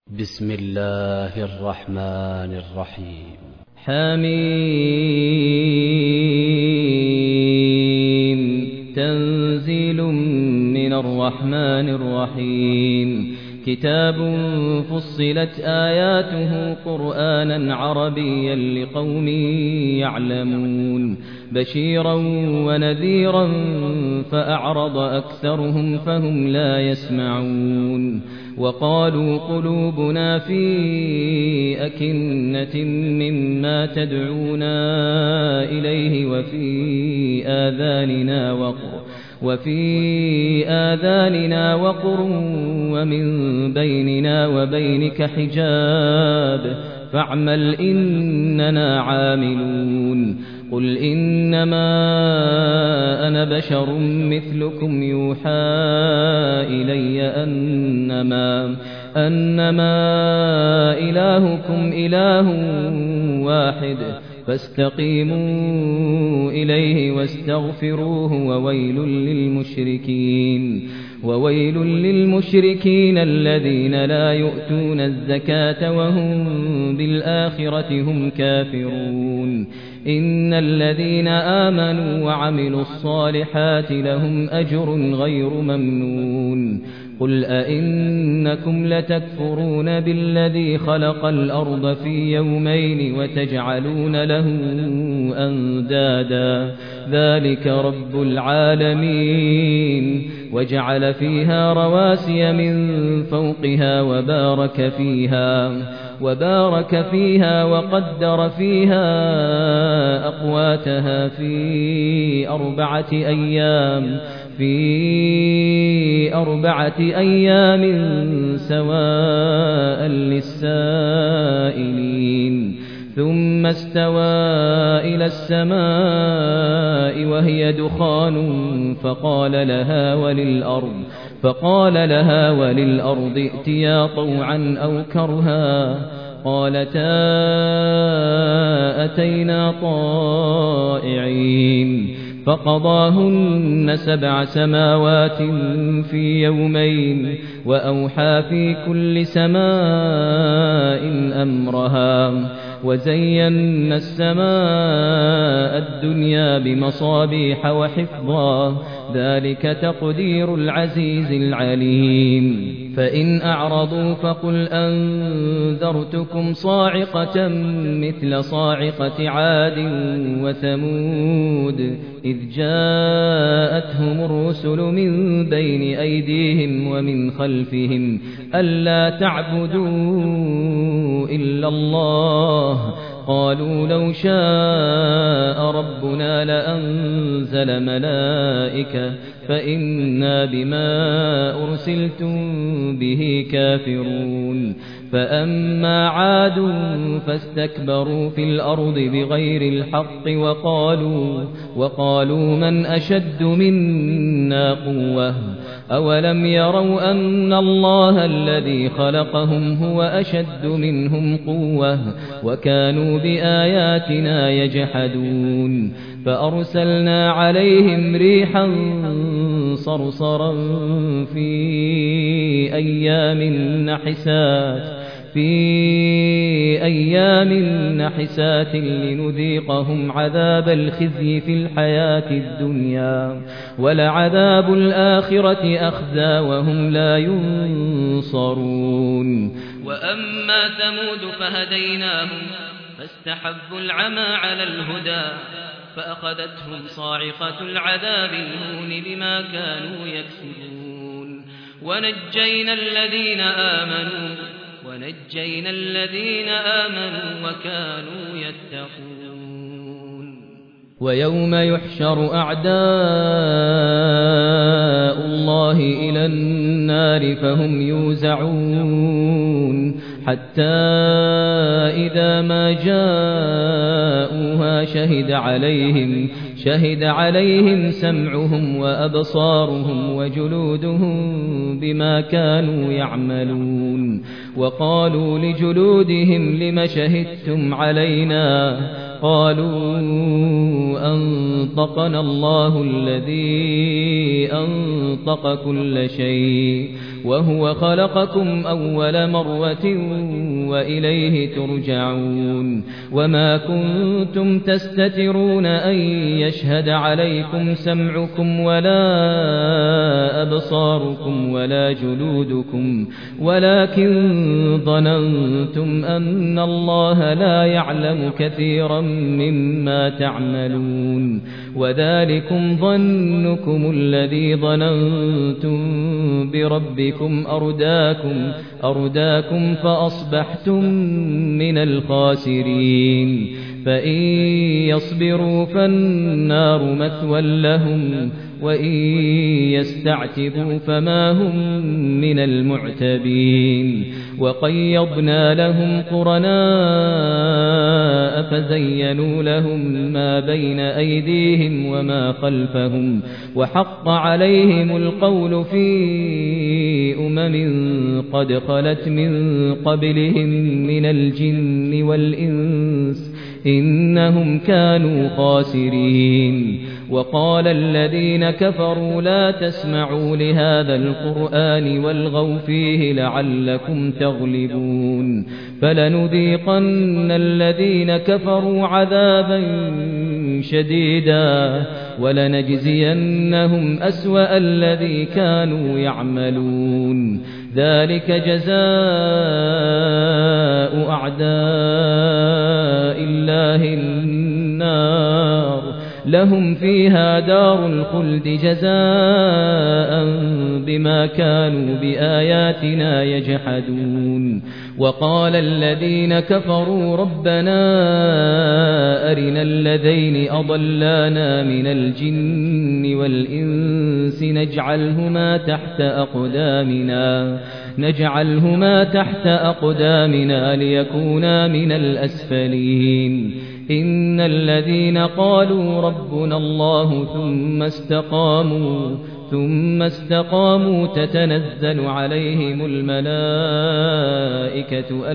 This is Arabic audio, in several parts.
بسم الله الرحمن الرحيم. حميم تنزيل من الرحمن الرحيم. كتاب فصلت آياته قرآنا عربيا لقوم يعلمون بشيرا ونذيرا فأعرض أكثرهم فهم لا يسمعون. وقالوا قلوبنا في أكنة مما تدعونا إليه وفي آذاننا وقر ومن بيننا وبينك حجاب فاعمل إننا عاملون. قل إنما أنا بشر مثلكم يوحى إلي أنما إلهكم إله واحد فاستقيموا إليه واستغفروه وويل للمشركين الذين لا يؤتون الزكاة وهم بالآخرة هم كافرون. إن الذين آمنوا وعملوا الصالحات لهم أجر غير ممنون. قل أئنكم لتكفرون بالذي خلق الأرض في يومين وتجعلون له أندادا ذلك رب العالمين. وجعل فيها رواسي من فوقها وبارك فيها وقدر فيها أقواتها في أربعة أيام سواء للسائلين. ثم استوى إلى السماء وهي دخان فقال لها وللأرض ائتيا طوعا أو كرها قالتا أتينا طائعين. فقضاهن 7 سماوات في يومين وأوحى في كل سماء أمرها وزينا السماء الدنيا بمصابيح وحفظا ذلك تقدير العزيز العليم. فإن أعرضوا فقل أنذرتكم صاعقة مثل صاعقة عاد وثمود إذ جاءتهم الرسل من بين أيديهم ومن خلفهم ألا تعبدوا إلا الله قالوا لو شاء ربنا لأنزل ملائكة فإنا بما أرسلتم به كافرون. فأما عاد فاستكبروا في الأرض بغير الحق وقالوا من أشد منا قوة أولم يروا أن الله الذي خلقهم هو أشد منهم قوة وكانوا بآياتنا يجحدون. فأرسلنا عليهم ريحا صرصرا في أيام نحسات لنذيقهم عذاب الخزي في الحياة الدنيا ولعذاب الآخرة أخزى وهم لا ينصرون. وأما ثمود فهديناهم فاستحبوا العمى على الهدى فأخذتهم صاعقة العذاب الهون بما كانوا يكسبون. ونجينا الذين آمنوا وكانوا يتقون. ويوم يحشر أعداء الله إلى النار فهم يوزعون حتى إذا ما جاءوها شهد عليهم سمعهم وأبصارهم وجلودهم بما كانوا يعملون. وقالوا لجلودهم لم شهدتم علينا قالوا أنطقنا الله الذي أنطق كل شيء وهو خلقكم أول مرة وإليه ترجعون وما كنتم تستترون أن يشهد عليكم سمعكم ولا أبصاركم ولا جلودكم ولكن ظننتم أن الله لا يعلم كثيرا مما تعملون وذلكم ظنكم الذي ظننتم بربكم أرداكم فأصبحتم من الخاسرين فإن يصبروا فالنار مثوى لهم وإن يستعتبوا فما هم من المعتبين وقيضنا لهم قرناء فزينوا لهم ما بين أيديهم وما خلفهم وحق عليهم القول في قد خلت من قبلهم من الجن والإنس إنهم كانوا خاسرين وقال الذين كفروا لا تسمعوا لهذا القرآن والغوا فيه لعلكم تغلبون فلنذيقن الذين كفروا عذابا شديدا ولنجزينهم أسوأ الذي كانوا يعملون ذلك جزاء أعداء الله النار لهم فيها دار الخلد جزاء بما كانوا بآياتنا يجحدون وقال الذين كفروا ربنا أرنا الذين أضلانا من الجن والإنس نجعلهما تحت أقدامنا ليكونا من الأسفلين إن الذين قالوا ربنا الله ثم استقاموا تتنزل عليهم الملائكة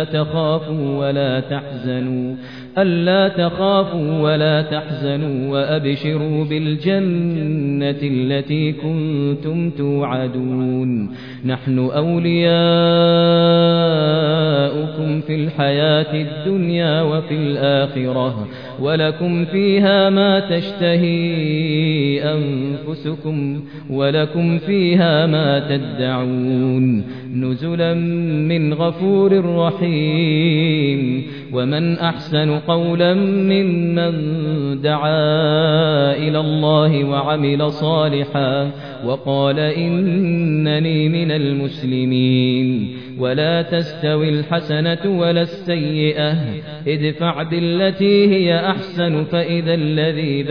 ألا تخافوا ولا تحزنوا وأبشروا بالجنة التي كنتم توعدون نحن أولياؤكم في الحياة الدنيا وفي الآخرة ولكم فيها ما تشتهي أنفسكم ولكم فيها ما تدعون نزلا من غفور رحيم ومن أحسن قولا ممن دعا إلى الله وعمل صالحا وقال إنني من المسلمين ولا تستوي الحسنة ولا السيئة ادفع بالتي هي أحسن فإذا الذي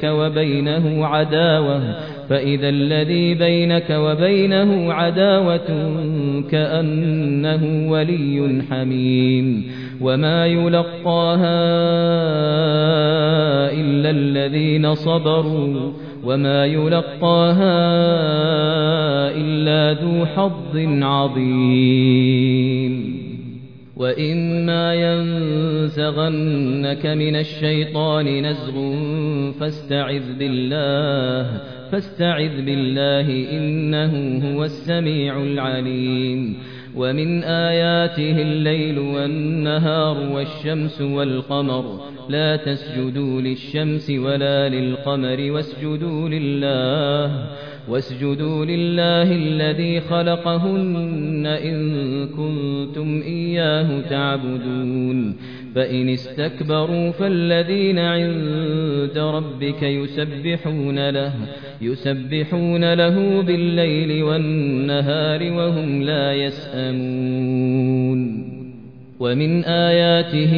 بينك وبينه عداوة كأنه ولي حميم وما يلقاها إلا الذين صبروا وما يلقاها إلا ذو حظ عظيم وإما ينزغنك من الشيطان نزغ فاستعذ بالله إنه هو السميع العليم ومن آياته الليل والنهار والشمس والقمر لا تسجدوا للشمس ولا للقمر واسجدوا لله الذي خلقهن إن كنتم إياه تعبدون فإن استكبروا فالذين عند ربك يسبحون له بالليل والنهار وهم لا يسأمون ومن آياته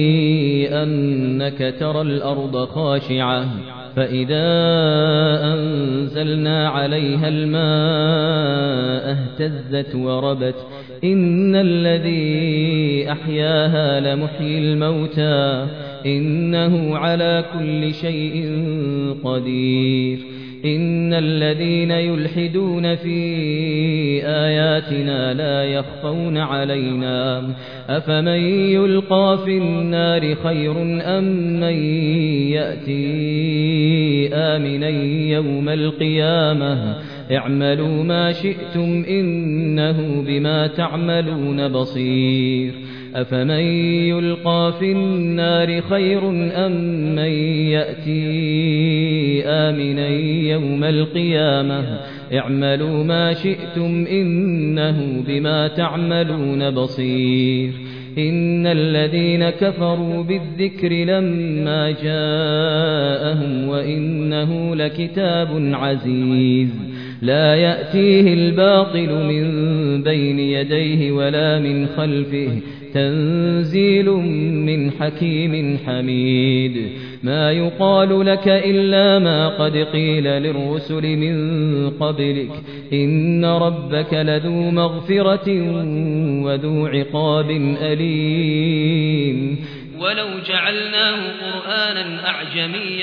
أنك ترى الأرض خاشعة فإذا أنزلنا عليها الماء اهتزت وربت إن الذي أحياها لمحيي الموتى إنه على كل شيء قدير إن الذين يلحدون في آياتنا لا يخفون علينا أفمن يلقى في النار خير أم من يأتي آمنا يوم القيامة اعملوا ما شئتم إنه بما تعملون بصير أفمن يلقى في النار خير أم من يأتي آمنا يوم القيامة اعملوا ما شئتم إنه بما تعملون بصير إن الذين كفروا بالذكر لما جاءهم وإنه لكتاب عزيز لا يأتيه الباطل من بين يديه ولا من خلفه تنزيل من حكيم حميد ما يقال لك إلا ما قد قيل للرسل من قبلك إن ربك لذو مغفرة وذو عقاب أليم ولو جعلناه قرآنا أعجميا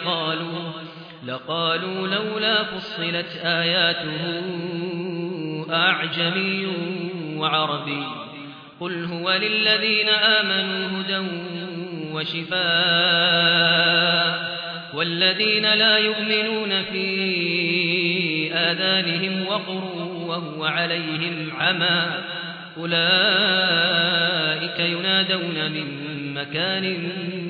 لقالوا لولا فصلت آياته أعجمي وعربي قل هو للذين آمنوا هدى وشفاء والذين لا يؤمنون في آذانهم وقر وهو عليهم عمى أولئك ينادون من مكان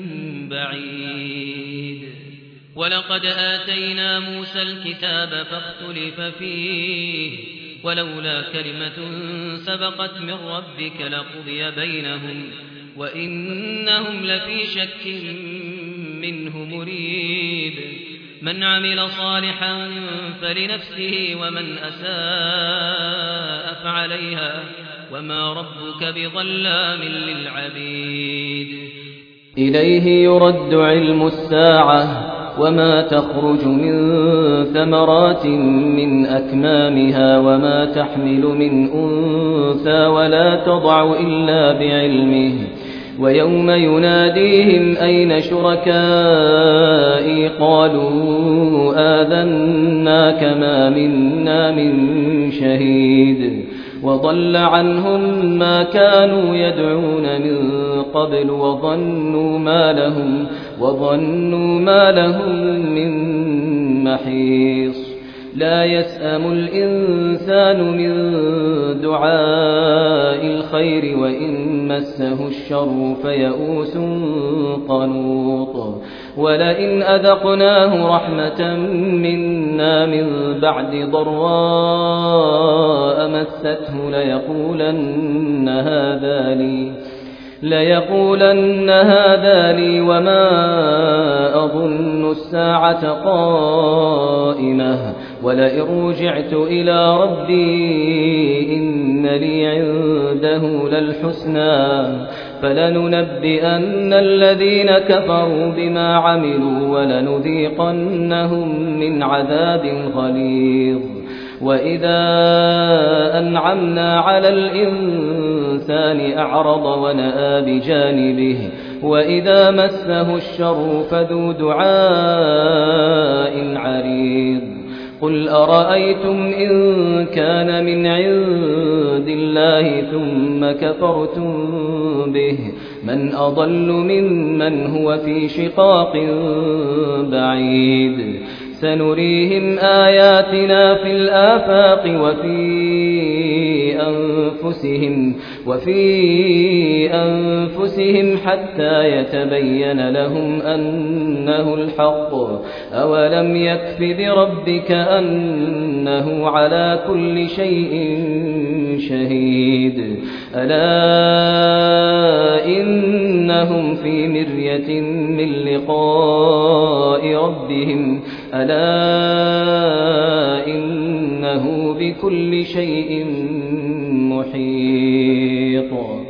بعيد ولقد آتينا موسى الكتاب فاختلف فيه ولولا كلمة سبقت من ربك لقضي بينهم وإنهم لفي شك منه مريب من عمل صالحا فلنفسه ومن أساء فعليها وما ربك بظلام للعبيد إليه يرد علم الساعة وما تخرج من ثمرات من أكمامها وما تحمل من أنثى ولا تضع إلا بعلمه ويوم يناديهم أين شركائي قالوا آذناك ما منا من شهيد وضل عنهم ما كانوا يدعون من قبل وظنوا ما لهم من محيص لا يسأم الإنسان من دعاء الخير وإن مسه الشر فيئوس قنوط ولئن أذقناه رحمة منا من بعد ضراء مسته ليقولن هذا لي وما أظن الساعة قائمة ولئن رجعت إلى ربي إن لي عنده للحسنى فلننبئن الذين كفروا بما عملوا ولنذيقنهم من عذاب غليظ وإذا أنعمنا على الإنسان أعرض ونأى بجانبه وإذا مسه الشر فذو دعاء عريض قل أرأيتم إن كان من عند الله ثم كفرتم به من أضل ممن هو في شقاق بعيد سنريهم آياتنا في الآفاق وفي أنفسهم حتى يتبين لهم أنه الحق أولم يكف بربك أنه على كل شيء شهيد ألا إنهم في مرية من لقاء ربهم ألا إنه بكل شيء محيط